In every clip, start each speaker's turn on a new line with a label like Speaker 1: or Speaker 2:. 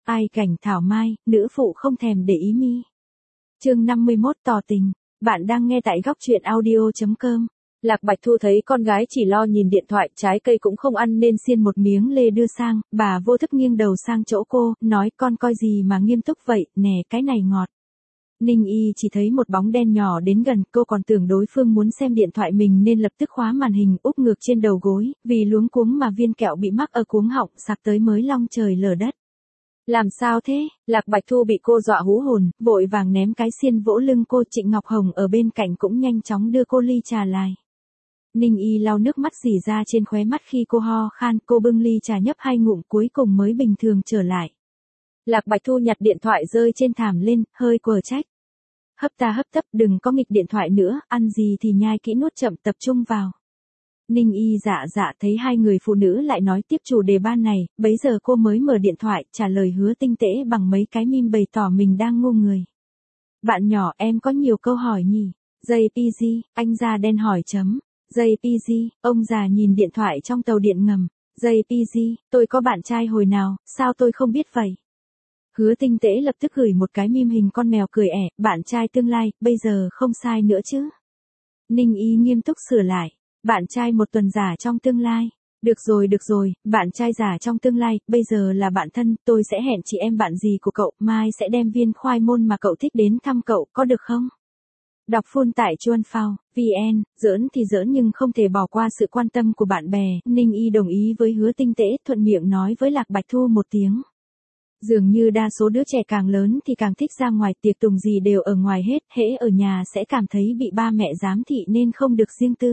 Speaker 1: Ai cảnh thảo mai, nữ phụ không thèm để ý mi. Chương 51 tỏ tình. Bạn đang nghe tại góc truyện audio.com. Lạc Bạch Thu thấy con gái chỉ lo nhìn điện thoại, trái cây cũng không ăn nên xiên một miếng lê đưa sang, bà vô thức nghiêng đầu sang chỗ cô, nói con coi gì mà nghiêm túc vậy, nè cái này ngọt. Ninh Y chỉ thấy một bóng đen nhỏ đến gần, cô còn tưởng đối phương muốn xem điện thoại mình nên lập tức khóa màn hình úp ngược trên đầu gối, vì luống cuống mà viên kẹo bị mắc ở cuống họng sặc tới mới long trời lở đất. Làm sao thế? Lạc Bạch Thu bị cô dọa hú hồn, vội vàng ném cái xiên vỗ lưng cô. Trịnh Ngọc Hồng ở bên cạnh cũng nhanh chóng đưa cô ly trà lại. Ninh Y lau nước mắt rỉ ra trên khóe mắt khi cô ho khan, cô bưng ly trà nhấp 2 ngụm cuối cùng mới bình thường trở lại. Lạc Bạch Thu nhặt điện thoại rơi trên thảm lên, hơi quở trách. Hấp ta hấp tấp, đừng có nghịch điện thoại nữa, ăn gì thì nhai kỹ nuốt chậm, tập trung vào. Ninh Y dạ thấy hai người phụ nữ lại nói tiếp chủ đề ban này, bấy giờ cô mới mở điện thoại, trả lời Hứa Tinh Tễ bằng mấy cái meme bày tỏ mình đang ngu người. Bạn nhỏ em có nhiều câu hỏi nhỉ? JPG, anh da đen hỏi chấm. JPG, ông già nhìn điện thoại trong tàu điện ngầm. JPG, tôi có bạn trai hồi nào, sao tôi không biết vậy? Hứa Tinh Tễ lập tức gửi một cái meme hình con mèo cười ẻ, bạn trai tương lai, bây giờ không sai nữa chứ? Ninh Y nghiêm túc sửa lại. Bạn trai một tuần giả trong tương lai. Được rồi, bạn trai giả trong tương lai, bây giờ là bạn thân, tôi sẽ hẹn chị em bạn gì của cậu, mai sẽ đem viên khoai môn mà cậu thích đến thăm cậu, có được không? Đọc full tại Chuan Phao, VN, giỡn thì giỡn nhưng không thể bỏ qua sự quan tâm của bạn bè, Ninh Y đồng ý với Hứa Tinh Tễ, thuận miệng nói với Lạc Bạch Thu một tiếng. Dường như đa số đứa trẻ càng lớn thì càng thích ra ngoài, tiệc tùng gì đều ở ngoài hết, hễ ở nhà sẽ cảm thấy bị ba mẹ giám thị nên không được riêng tư.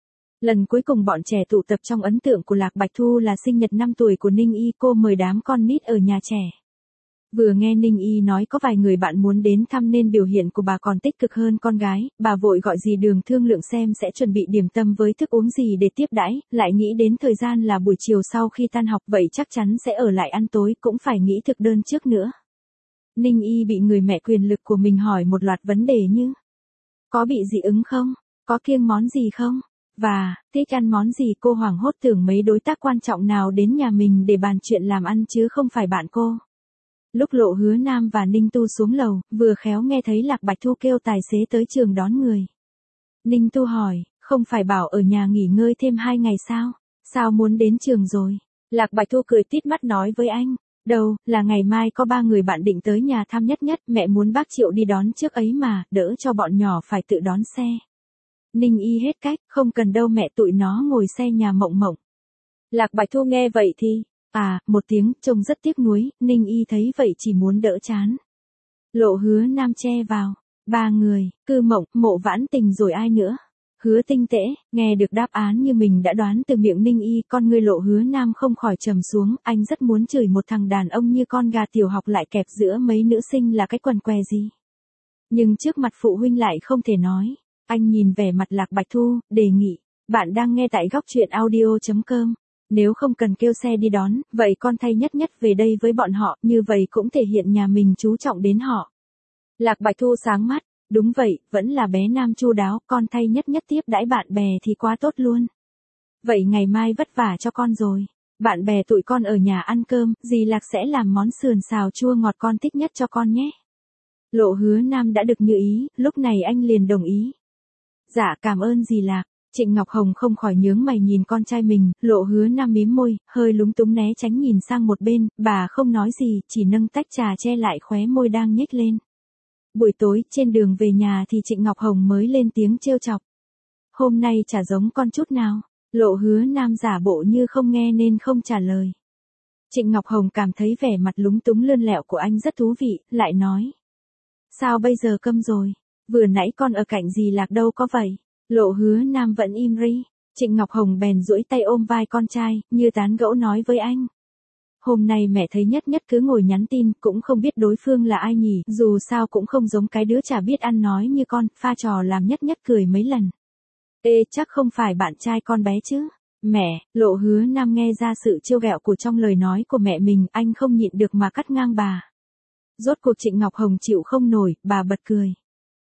Speaker 1: Lần cuối cùng bọn trẻ tụ tập trong ấn tượng của Lạc Bạch Thu là sinh nhật 5 tuổi của Ninh Y, cô mời đám con nít ở nhà trẻ. Vừa nghe Ninh Y nói có vài người bạn muốn đến thăm nên biểu hiện của bà còn tích cực hơn con gái, bà vội gọi dì Đường thương lượng xem sẽ chuẩn bị điểm tâm với thức uống gì để tiếp đãi, lại nghĩ đến thời gian là buổi chiều sau khi tan học vậy chắc chắn sẽ ở lại ăn tối, cũng phải nghĩ thực đơn trước nữa. Ninh Y bị người mẹ quyền lực của mình hỏi một loạt vấn đề như: có bị dị ứng không? Có kiêng món gì không? Và, thích ăn món gì? Cô hoảng hốt tưởng mấy đối tác quan trọng nào đến nhà mình để bàn chuyện làm ăn chứ không phải bạn cô. Lúc Lộ Hứa Nam và Ninh Tu xuống lầu, vừa khéo nghe thấy Lạc Bạch Thu kêu tài xế tới trường đón người. Ninh Tu hỏi, không phải bảo ở nhà nghỉ ngơi thêm 2 ngày sao? Sao muốn đến trường rồi? Lạc Bạch Thu cười tít mắt nói với anh, đâu, là ngày mai có 3 người bạn định tới nhà thăm nhất, mẹ muốn bác Triệu đi đón trước ấy mà, đỡ cho bọn nhỏ phải tự đón xe. Ninh Y hết cách, không cần đâu mẹ, tụi nó ngồi xe nhà Mộng Mộng. Lạc Bạch Thu nghe vậy thì, một tiếng, trông rất tiếc nuối, Ninh Y thấy vậy chỉ muốn đỡ chán. Lộ Hứa Nam che vào, 3 người, Cư Mộng, Mộ Vãn Tình rồi ai nữa? Hứa Tinh Tễ, nghe được đáp án như mình đã đoán từ miệng Ninh Y, con người Lộ Hứa Nam không khỏi trầm xuống, anh rất muốn chửi một thằng đàn ông như con gà tiểu học lại kẹp giữa mấy nữ sinh là cái quần què gì. Nhưng trước mặt phụ huynh lại không thể nói. Anh nhìn vẻ mặt Lạc Bạch Thu, đề nghị, bạn đang nghe tại góc truyện audio.com. Nếu không cần kêu xe đi đón, vậy con thay nhất về đây với bọn họ, như vậy cũng thể hiện nhà mình chú trọng đến họ. Lạc Bạch Thu sáng mắt, đúng vậy, vẫn là bé Nam chu đáo, con thay nhất tiếp đãi bạn bè thì quá tốt luôn. Vậy ngày mai vất vả cho con rồi. Bạn bè tụi con ở nhà ăn cơm, dì Lạc sẽ làm món sườn xào chua ngọt con thích nhất cho con nhé. Lộ Hứa Nam đã được như ý, lúc này anh liền đồng ý. Dạ cảm ơn dì Lạc. Trịnh Ngọc Hồng không khỏi nhướng mày nhìn con trai mình, Lộ Hứa Nam mím môi, hơi lúng túng né tránh nhìn sang một bên, bà không nói gì, chỉ nâng tách trà che lại khóe môi đang nhếch lên. Buổi tối, trên đường về nhà thì Trịnh Ngọc Hồng mới lên tiếng trêu chọc. Hôm nay chả giống con chút nào. Lộ Hứa Nam giả bộ như không nghe nên không trả lời. Trịnh Ngọc Hồng cảm thấy vẻ mặt lúng túng lươn lẹo của anh rất thú vị, lại nói. Sao bây giờ câm rồi? Vừa nãy con ở cạnh dì Lạc đâu có vậy? Lộ Hứa Nam vẫn im ri. Trịnh Ngọc Hồng bèn duỗi tay ôm vai con trai, như tán gẫu nói với anh. Hôm nay mẹ thấy nhất cứ ngồi nhắn tin, cũng không biết đối phương là ai nhỉ, dù sao cũng không giống cái đứa chả biết ăn nói như con, pha trò làm nhất cười mấy lần. Ê, chắc không phải bạn trai con bé chứ? Mẹ, Lộ Hứa Nam nghe ra sự trêu ghẹo của trong lời nói của mẹ mình, anh không nhịn được mà cắt ngang bà. Rốt cuộc Trịnh Ngọc Hồng chịu không nổi, bà bật cười.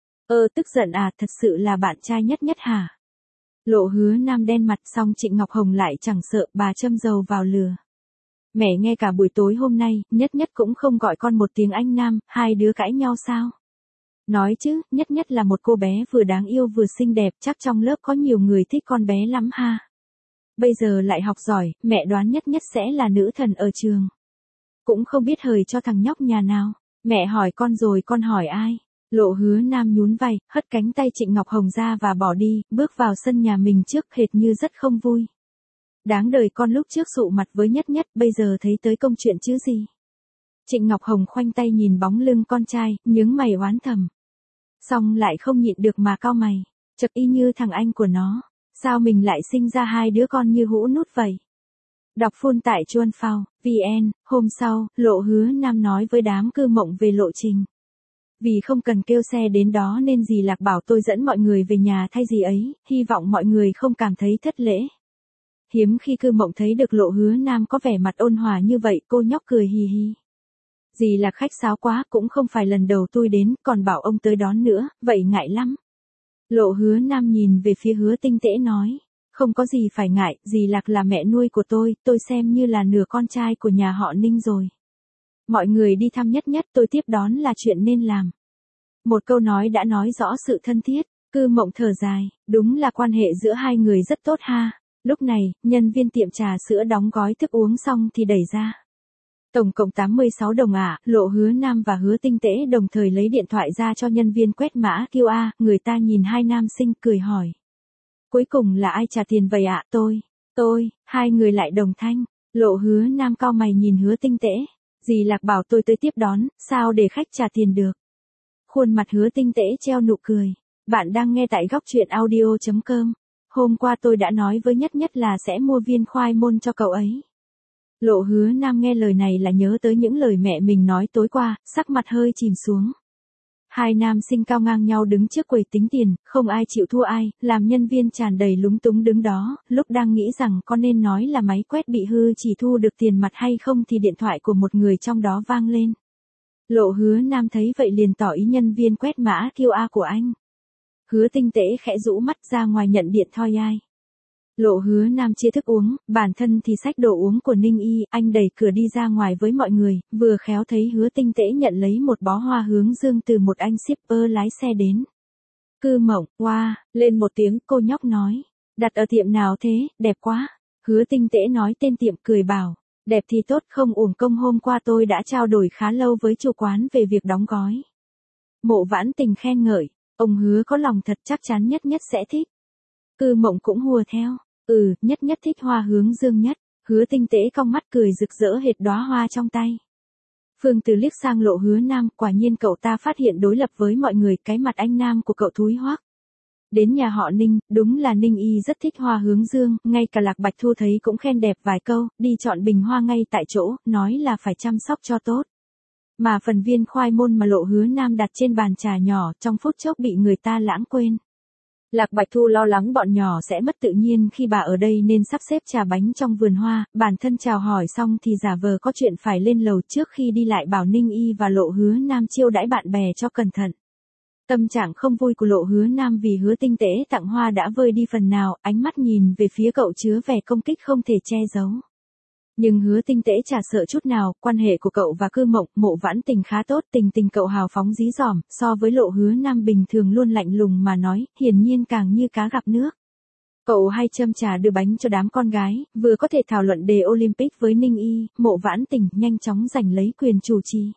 Speaker 1: Tức giận à, thật sự là bạn trai nhất hả? Lộ Hứa Nam đen mặt, xong Trịnh Ngọc Hồng lại chẳng sợ, bà châm dầu vào lửa. Mẹ nghe cả buổi tối hôm nay, Nhất Nhất cũng không gọi con một tiếng anh Nam, hai đứa cãi nhau sao? Nói chứ, Nhất Nhất là một cô bé vừa đáng yêu vừa xinh đẹp, chắc trong lớp có nhiều người thích con bé lắm ha. Bây giờ lại học giỏi, mẹ đoán Nhất Nhất sẽ là nữ thần ở trường. Cũng không biết hời cho thằng nhóc nhà nào. Mẹ hỏi con rồi con hỏi ai? Lộ Hứa Nam nhún vai, hất cánh tay Trịnh Ngọc Hồng ra và bỏ đi, bước vào sân nhà mình trước hệt như rất không vui. Đáng đời con lúc trước sụ mặt với Nhất Nhất, bây giờ thấy tới công chuyện chứ gì. Trịnh Ngọc Hồng khoanh tay nhìn bóng lưng con trai, nhướng mày oán thầm. Xong lại không nhịn được mà cau mày, chật y như thằng anh của nó. Sao mình lại sinh ra hai đứa con như hũ nút vậy? Đọc full tại Chuan Phao, VN, hôm sau, Lộ Hứa Nam nói với đám cư mộng về lộ trình. Vì không cần kêu xe đến đó nên dì Lạc bảo tôi dẫn mọi người về nhà thay gì ấy, hy vọng mọi người không cảm thấy thất lễ. Hiếm khi cư mộng thấy được Lộ Hứa Nam có vẻ mặt ôn hòa như vậy, cô nhóc cười hì hì. Dì Lạc khách sáo quá, cũng không phải lần đầu tôi đến, còn bảo ông tới đón nữa, vậy ngại lắm. Lộ Hứa Nam nhìn về phía Hứa Tinh Tễ nói. Không có gì phải ngại, dì Lạc là mẹ nuôi của tôi xem như là nửa con trai của nhà họ Ninh rồi. Mọi người đi thăm Nhất Nhất, tôi tiếp đón là chuyện nên làm. Một câu nói đã nói rõ sự thân thiết, cư mộng thở dài, đúng là quan hệ giữa hai người rất tốt ha. Lúc này, nhân viên tiệm trà sữa đóng gói thức uống xong thì đẩy ra. Tổng cộng 86 đồng ạ, Lộ Hứa Nam và Hứa Tinh Tễ đồng thời lấy điện thoại ra cho nhân viên quét mã QR, người ta nhìn hai nam sinh cười hỏi. Cuối cùng là ai trả tiền vậy ạ? Tôi, hai người lại đồng thanh. Lộ Hứa Nam cau mày nhìn Hứa Tinh Tễ. Dì Lạc bảo tôi tới tiếp đón, sao để khách trả tiền được? Khuôn mặt Hứa Tinh Tễ treo nụ cười. Bạn đang nghe tại góc truyện audio.com. Hôm qua tôi đã nói với Nhất Nhất là sẽ mua viên khoai môn cho cậu ấy. Lộ Hứa Nam nghe lời này là nhớ tới những lời mẹ mình nói tối qua, sắc mặt hơi chìm xuống. Hai nam sinh cao ngang nhau đứng trước quầy tính tiền, không ai chịu thua ai, làm nhân viên tràn đầy lúng túng đứng đó, lúc đang nghĩ rằng có nên nói là máy quét bị hư chỉ thu được tiền mặt hay không thì điện thoại của một người trong đó vang lên. Lộ Hứa Nam thấy vậy liền tỏ ý nhân viên quét mã QR của anh. Hứa Tinh Tễ khẽ rũ mắt ra ngoài nhận điện thoại ai. Lộ Hứa Nam chia thức uống, bản thân thì xách đồ uống của Ninh Y, anh đẩy cửa đi ra ngoài với mọi người, vừa khéo thấy Hứa Tinh Tễ nhận lấy một bó hoa hướng dương từ một anh shipper lái xe đến. Cư mộng, wow, lên một tiếng, cô nhóc nói. Đặt ở tiệm nào thế, đẹp quá. Hứa Tinh Tễ nói tên tiệm cười bảo, đẹp thì tốt không uổng công hôm qua tôi đã trao đổi khá lâu với chủ quán về việc đóng gói. Mộ Vãn Tình khen ngợi, ông Hứa có lòng thật chắc chắn Nhất Nhất sẽ thích. Cư mộng cũng hùa theo. Nhất Nhất thích hoa hướng dương nhất. Hứa Tinh Tễ cong mắt cười rực rỡ hệt đóa hoa trong tay. Phương Từ liếc sang Lộ Hứa Nam, quả nhiên cậu ta phát hiện đối lập với mọi người, cái mặt anh Nam của cậu thúi hoắc. Đến nhà họ Ninh, đúng là Ninh Y rất thích hoa hướng dương, ngay cả Lạc Bạch Thu thấy cũng khen đẹp vài câu, đi chọn bình hoa ngay tại chỗ, nói là phải chăm sóc cho tốt. Mà phần viên khoai môn mà Lộ Hứa Nam đặt trên bàn trà nhỏ, trong phút chốc bị người ta lãng quên. Lạc Bạch Thu lo lắng bọn nhỏ sẽ mất tự nhiên khi bà ở đây nên sắp xếp trà bánh trong vườn hoa, bản thân chào hỏi xong thì giả vờ có chuyện phải lên lầu trước khi đi lại bảo Ninh Y và Lộ Hứa Nam chiêu đãi bạn bè cho cẩn thận. Tâm trạng không vui của Lộ Hứa Nam vì Hứa Tinh Tễ tặng hoa đã vơi đi phần nào, ánh mắt nhìn về phía cậu chứa vẻ công kích không thể che giấu. Nhưng Hứa Tinh Tễ chả sợ chút nào, quan hệ của cậu và Cư Mộng, Mộ Vãn Tình khá tốt, tình cậu hào phóng dí dỏm, so với Lộ Hứa Nam bình thường luôn lạnh lùng mà nói, hiển nhiên càng như cá gặp nước. Cậu hay châm trà đưa bánh cho đám con gái, vừa có thể thảo luận đề Olympic với Ninh Y, Mộ Vãn Tình nhanh chóng giành lấy quyền chủ trì.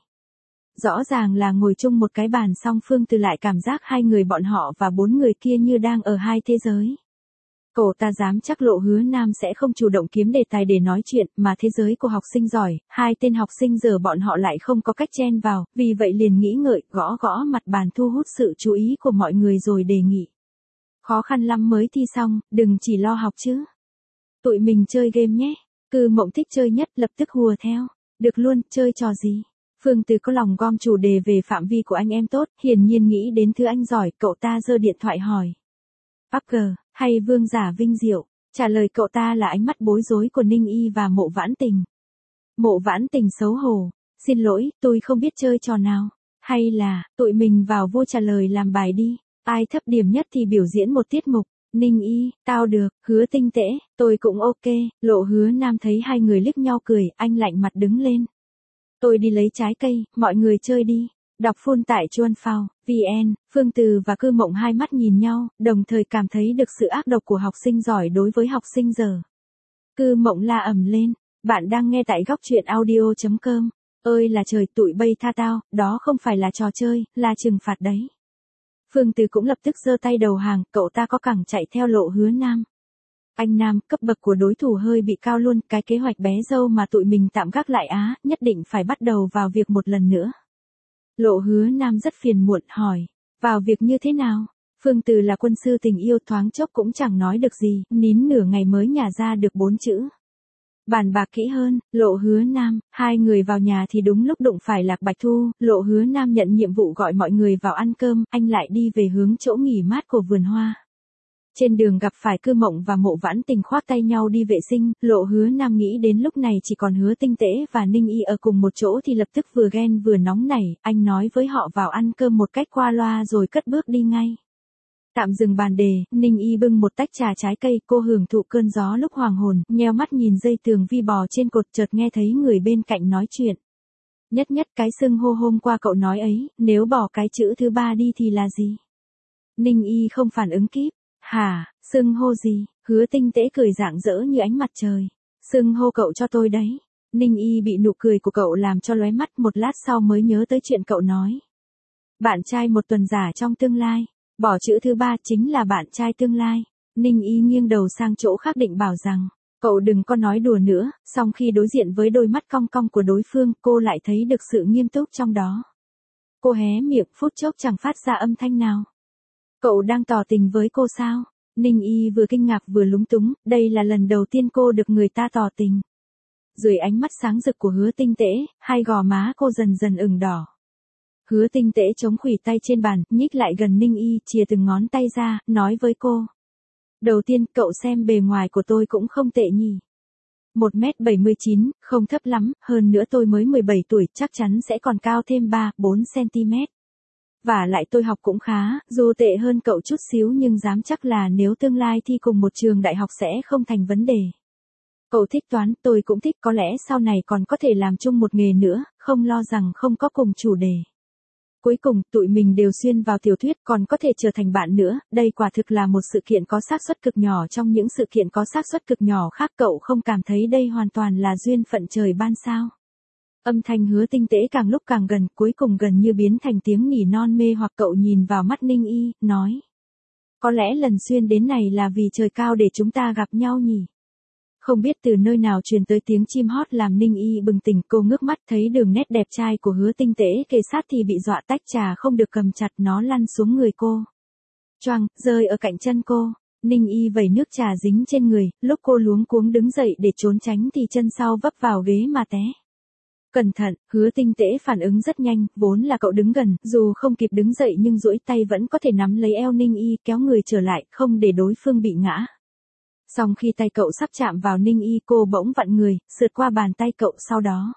Speaker 1: Rõ ràng là ngồi chung một cái bàn song Phương Từ lại cảm giác hai người bọn họ và bốn người kia như đang ở hai thế giới. Cậu ta dám chắc Lộ Hứa Nam sẽ không chủ động kiếm đề tài để nói chuyện, mà thế giới của học sinh giỏi, hai tên học sinh giờ bọn họ lại không có cách chen vào, vì vậy liền nghĩ ngợi, gõ gõ mặt bàn thu hút sự chú ý của mọi người rồi đề nghị. Khó khăn lắm mới thi xong, đừng chỉ lo học chứ. Tụi mình chơi game nhé. Cư Mộng thích chơi nhất, lập tức hùa theo. Được luôn, chơi trò gì? Phương Từ có lòng gom chủ đề về phạm vi của anh em tốt, hiển nhiên nghĩ đến thứ anh giỏi, cậu ta giơ điện thoại hỏi. PUBG, hay Vương Giả Vinh Diệu? Trả lời cậu ta là ánh mắt bối rối của Ninh Y và Mộ Vãn Tình. Mộ Vãn Tình xấu hổ. Xin lỗi, tôi không biết chơi trò nào. Hay là, tụi mình vào vô trả lời làm bài đi. Ai thấp điểm nhất thì biểu diễn một tiết mục. Ninh Y, tao được, Hứa Tinh Tễ, tôi cũng ok, Lộ Hứa Nam thấy hai người liếc nhau cười, anh lạnh mặt đứng lên. Tôi đi lấy trái cây, mọi người chơi đi. Đọc full tại Chuan Phao, VN, Phương Từ và Cư Mộng hai mắt nhìn nhau, đồng thời cảm thấy được sự ác độc của học sinh giỏi đối với học sinh dở. Cư Mộng la ầm lên, bạn đang nghe tại góc truyện audio.com. Ơi là trời, tụi bay tha tao, đó không phải là trò chơi, là trừng phạt đấy. Phương Từ cũng lập tức giơ tay đầu hàng, cậu ta có cẳng chạy theo Lộ Hứa Nam. Anh Nam, cấp bậc của đối thủ hơi bị cao luôn, cái kế hoạch bé dâu mà tụi mình tạm gác lại á, nhất định phải bắt đầu vào việc một lần nữa. Lộ Hứa Nam rất phiền muộn hỏi, vào việc như thế nào? Phương Từ là quân sư tình yêu, thoáng chốc cũng chẳng nói được gì, nín nửa ngày mới nhả ra được 4 chữ. Bàn bạc kỹ hơn, Lộ Hứa Nam, hai người vào nhà thì đúng lúc đụng phải Lạc Bạch Thu, Lộ Hứa Nam nhận nhiệm vụ gọi mọi người vào ăn cơm, anh lại đi về hướng chỗ nghỉ mát của vườn hoa. Trên đường gặp phải Cư Mộng và Mộ Vãn Tình khoác tay nhau đi vệ sinh, Lộ Hứa Nam nghĩ đến lúc này chỉ còn Hứa Tinh Tễ và Ninh Y ở cùng một chỗ thì lập tức vừa ghen vừa nóng nảy, anh nói với họ vào ăn cơm một cách qua loa rồi cất bước đi ngay. Tạm dừng bàn đề, Ninh Y bưng một tách trà trái cây, cô hưởng thụ cơn gió lúc hoàng hồn, nheo mắt nhìn dây tường vi bò trên cột, chợt nghe thấy người bên cạnh nói chuyện. Nhất nhất cái xưng hô hôm qua cậu nói ấy, nếu bỏ cái chữ thứ ba đi thì là gì? Ninh Y không phản ứng kíp. Hả, xưng hô gì? Hứa Tinh Tễ cười rạng rỡ như ánh mặt trời. Xưng hô cậu cho tôi đấy. Ninh Y bị nụ cười của cậu làm cho lóe mắt, một lát sau mới nhớ tới chuyện cậu nói. Bạn trai một tuần giả trong tương lai. Bỏ chữ thứ ba chính là bạn trai tương lai. Ninh Y nghiêng đầu sang chỗ khác định bảo rằng, cậu đừng có nói đùa nữa, song khi đối diện với đôi mắt cong cong của đối phương, cô lại thấy được sự nghiêm túc trong đó. Cô hé miệng, phút chốc chẳng phát ra âm thanh nào. Cậu đang tỏ tình với cô sao? Ninh Y vừa kinh ngạc vừa lúng túng, đây là lần đầu tiên cô được người ta tỏ tình. Dưới ánh mắt sáng rực của Hứa Tinh Tễ, hai gò má cô dần dần ửng đỏ. Hứa Tinh Tễ chống khuỷu tay trên bàn, nhích lại gần Ninh Y, chìa từng ngón tay ra, nói với cô. Đầu tiên, cậu xem bề ngoài của tôi cũng không tệ nhỉ. 1m79, không thấp lắm, hơn nữa tôi mới 17 tuổi, chắc chắn sẽ còn cao thêm 3-4cm. Và lại tôi học cũng khá, dù tệ hơn cậu chút xíu nhưng dám chắc là nếu tương lai thi cùng một trường đại học sẽ không thành vấn đề. Cậu thích toán, tôi cũng thích, có lẽ sau này còn có thể làm chung một nghề nữa, không lo rằng không có cùng chủ đề. Cuối cùng, tụi mình đều xuyên vào tiểu thuyết, còn có thể trở thành bạn nữa, đây quả thực là một sự kiện có xác suất cực nhỏ trong những sự kiện có xác suất cực nhỏ khác, cậu không cảm thấy đây hoàn toàn là duyên phận trời ban sao? Âm thanh Hứa Tinh Tễ càng lúc càng gần, cuối cùng gần như biến thành tiếng nỉ non mê hoặc, cậu nhìn vào mắt Ninh Y, nói. Có lẽ lần xuyên đến này là vì trời cao để chúng ta gặp nhau nhỉ? Không biết từ nơi nào truyền tới tiếng chim hót làm Ninh Y bừng tỉnh, cô ngước mắt thấy đường nét đẹp trai của Hứa Tinh Tễ kề sát thì bị dọa, tách trà không được cầm chặt, nó lăn xuống người cô. Choang, rơi ở cạnh chân cô. Ninh Y vẩy nước trà dính trên người, lúc cô luống cuống đứng dậy để trốn tránh thì chân sau vấp vào ghế mà té. Cẩn thận, Hứa Tinh Tễ phản ứng rất nhanh, vốn là cậu đứng gần, dù không kịp đứng dậy nhưng duỗi tay vẫn có thể nắm lấy eo Ninh Y, kéo người trở lại, không để đối phương bị ngã. Song khi tay cậu sắp chạm vào Ninh Y, cô bỗng vặn người, sượt qua bàn tay cậu, sau đó.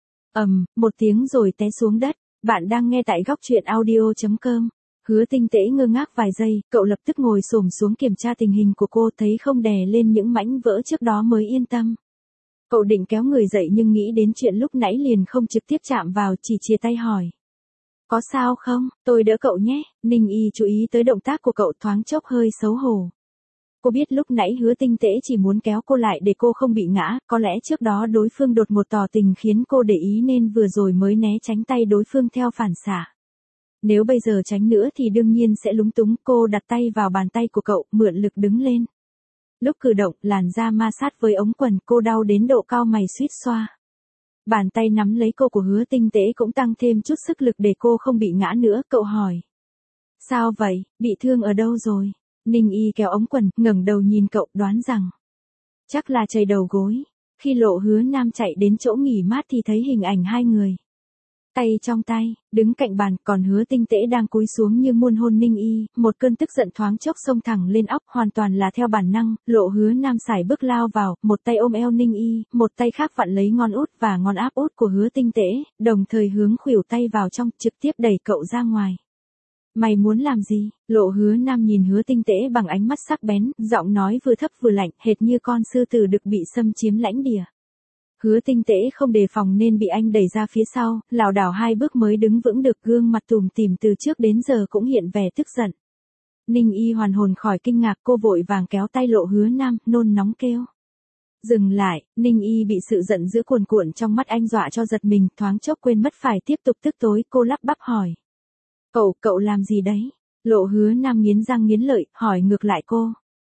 Speaker 1: Một tiếng rồi té xuống đất. Bạn đang nghe tại góc truyện audio.com. Hứa Tinh Tễ ngơ ngác vài giây, cậu lập tức ngồi xổm xuống kiểm tra tình hình của cô, thấy không đè lên những mảnh vỡ trước đó mới yên tâm. Cậu định kéo người dậy nhưng nghĩ đến chuyện lúc nãy liền không trực tiếp chạm vào, chỉ chia tay hỏi. Có sao không, tôi đỡ cậu nhé. Ninh Y chú ý tới động tác của cậu, thoáng chốc hơi xấu hổ. Cô biết lúc nãy Hứa Tinh Tễ chỉ muốn kéo cô lại để cô không bị ngã, có lẽ trước đó đối phương đột ngột tỏ tình khiến cô để ý nên vừa rồi mới né tránh tay đối phương theo phản xạ. Nếu bây giờ tránh nữa thì đương nhiên sẽ lúng túng, cô đặt tay vào bàn tay của cậu, mượn lực đứng lên. Lúc cử động, làn da ma sát với ống quần, cô đau đến độ cau mày suýt xoa. Bàn tay nắm lấy cô của Hứa Tinh Tễ cũng tăng thêm chút sức lực để cô không bị ngã nữa, cậu hỏi. Sao vậy, bị thương ở đâu rồi? Ninh Y kéo ống quần, ngẩng đầu nhìn cậu, đoán rằng. Chắc là chảy đầu gối. Khi Lộ Hứa Nam chạy đến chỗ nghỉ mát thì thấy hình ảnh hai người. Tay trong tay, đứng cạnh bàn, còn Hứa Tinh Tễ đang cúi xuống như muôn hôn Ninh Y, một cơn tức giận thoáng chốc xông thẳng lên óc, hoàn toàn là theo bản năng, Lộ Hứa Nam sải bước lao vào, một tay ôm eo Ninh Y, một tay khác vặn lấy ngón út và ngón áp út của Hứa Tinh Tễ, đồng thời hướng khuỷu tay vào trong, trực tiếp đẩy cậu ra ngoài. Mày muốn làm gì? Lộ Hứa Nam nhìn Hứa Tinh Tễ bằng ánh mắt sắc bén, giọng nói vừa thấp vừa lạnh, hệt như con sư tử được bị xâm chiếm lãnh địa. Hứa Tinh Tễ không đề phòng nên bị anh đẩy ra phía sau, lảo đảo 2 bước mới đứng vững được, gương mặt tủm tỉm từ trước đến giờ cũng hiện vẻ tức giận. Ninh Y hoàn hồn khỏi kinh ngạc, cô vội vàng kéo tay Lộ Hứa Nam, nôn nóng kêu. Dừng lại, Ninh Y bị sự giận dữ cuồn cuộn trong mắt anh dọa cho giật mình, thoáng chốc quên mất phải tiếp tục tức tối, cô lắp bắp hỏi. Cậu làm gì đấy? Lộ Hứa Nam nghiến răng nghiến lợi, hỏi ngược lại cô.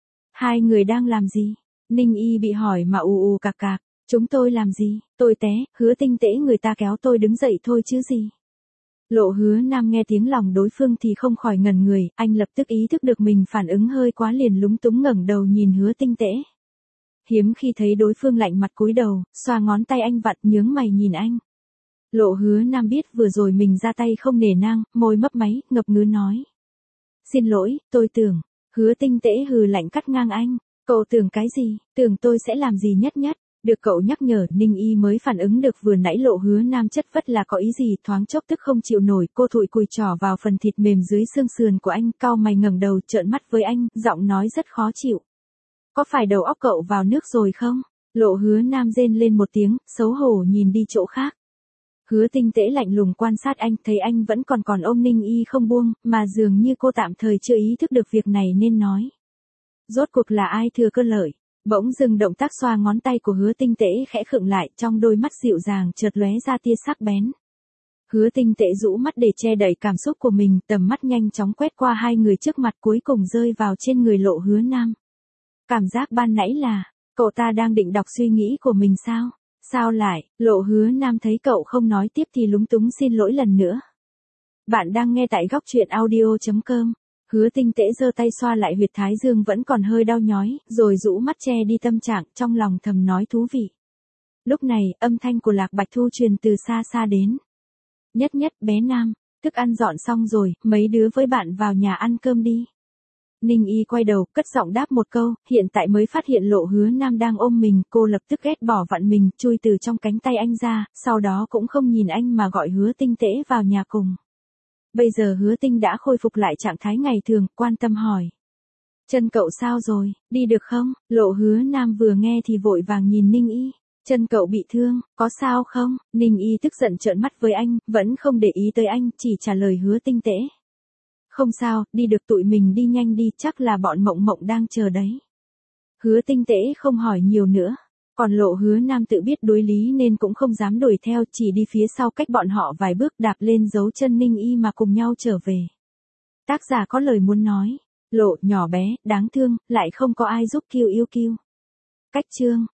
Speaker 1: Hai người đang làm gì? Ninh Y bị hỏi mà ù cạc cạc. Chúng tôi làm gì? Tôi té, Hứa Tinh Tễ người ta kéo tôi đứng dậy thôi chứ gì. Lộ Hứa Nam nghe tiếng lòng đối phương thì không khỏi ngẩn người, anh lập tức ý thức được mình phản ứng hơi quá liền lúng túng ngẩng đầu nhìn Hứa Tinh Tễ. Hiếm khi thấy đối phương lạnh mặt cúi đầu, xoa ngón tay anh vặn, nhướng mày nhìn anh. Lộ Hứa Nam biết vừa rồi mình ra tay không nể nang, môi mấp máy, ngập ngứ nói. Xin lỗi, tôi tưởng. Hứa Tinh Tễ hừ lạnh cắt ngang anh. Cậu tưởng cái gì? Tưởng tôi sẽ làm gì nhất? Được cậu nhắc nhở, Ninh Y mới phản ứng được vừa nãy Lộ Hứa Nam chất vất là có ý gì, thoáng chốc tức không chịu nổi, cô thụi cùi trỏ vào phần thịt mềm dưới xương sườn của anh, cau mày ngẩng đầu trợn mắt với anh, giọng nói rất khó chịu. Có phải đầu óc cậu vào nước rồi không? Lộ Hứa Nam rên lên một tiếng, xấu hổ nhìn đi chỗ khác. Hứa Tinh Tễ lạnh lùng quan sát anh, thấy anh vẫn còn ôm Ninh Y không buông, mà dường như cô tạm thời chưa ý thức được việc này nên nói. Rốt cuộc là ai thừa cơ lợi? Bỗng dừng động tác xoa ngón tay của Hứa Tinh Tễ khẽ khựng lại, trong đôi mắt dịu dàng chợt lóe ra tia sắc bén. Hứa Tinh Tễ rũ mắt để che đậy cảm xúc của mình, tầm mắt nhanh chóng quét qua hai người trước mặt cuối cùng rơi vào trên người Lộ Hứa Nam. Cảm giác ban nãy là, cậu ta đang định đọc suy nghĩ của mình sao? Sao lại? Lộ Hứa Nam thấy cậu không nói tiếp thì lúng túng xin lỗi lần nữa. Bạn đang nghe tại góc truyện audio.com. Hứa Tinh Tễ giơ tay xoa lại huyệt thái dương vẫn còn hơi đau nhói, rồi rũ mắt che đi tâm trạng, trong lòng thầm nói thú vị. Lúc này, âm thanh của Lạc Bạch Thu truyền từ xa xa đến. Nhất, bé Nam, thức ăn dọn xong rồi, mấy đứa với bạn vào nhà ăn cơm đi. Ninh Y quay đầu, cất giọng đáp một câu, hiện tại mới phát hiện Lộ Hứa Nam đang ôm mình, cô lập tức ghét bỏ vặn mình, chui từ trong cánh tay anh ra, sau đó cũng không nhìn anh mà gọi Hứa Tinh Tễ vào nhà cùng. Bây giờ Hứa Tinh đã khôi phục lại trạng thái ngày thường, quan tâm hỏi. Chân cậu sao rồi, đi được không? Lộ Hứa Nam vừa nghe thì vội vàng nhìn Ninh Y. Chân cậu bị thương, có sao không? Ninh Y tức giận trợn mắt với anh, vẫn không để ý tới anh, chỉ trả lời Hứa Tinh Tễ. Không sao, đi được tụi mình đi nhanh đi, chắc là bọn Mộng Mộng đang chờ đấy. Hứa Tinh Tễ không hỏi nhiều nữa. Còn Lộ Hứa Nam tự biết đối lý nên cũng không dám đuổi theo, chỉ đi phía sau cách bọn họ vài bước đạp lên dấu chân Ninh Y mà cùng nhau trở về. Tác giả có lời muốn nói. Lộ nhỏ bé, đáng thương, lại không có ai giúp kiêu yêu kiêu. Cách chương.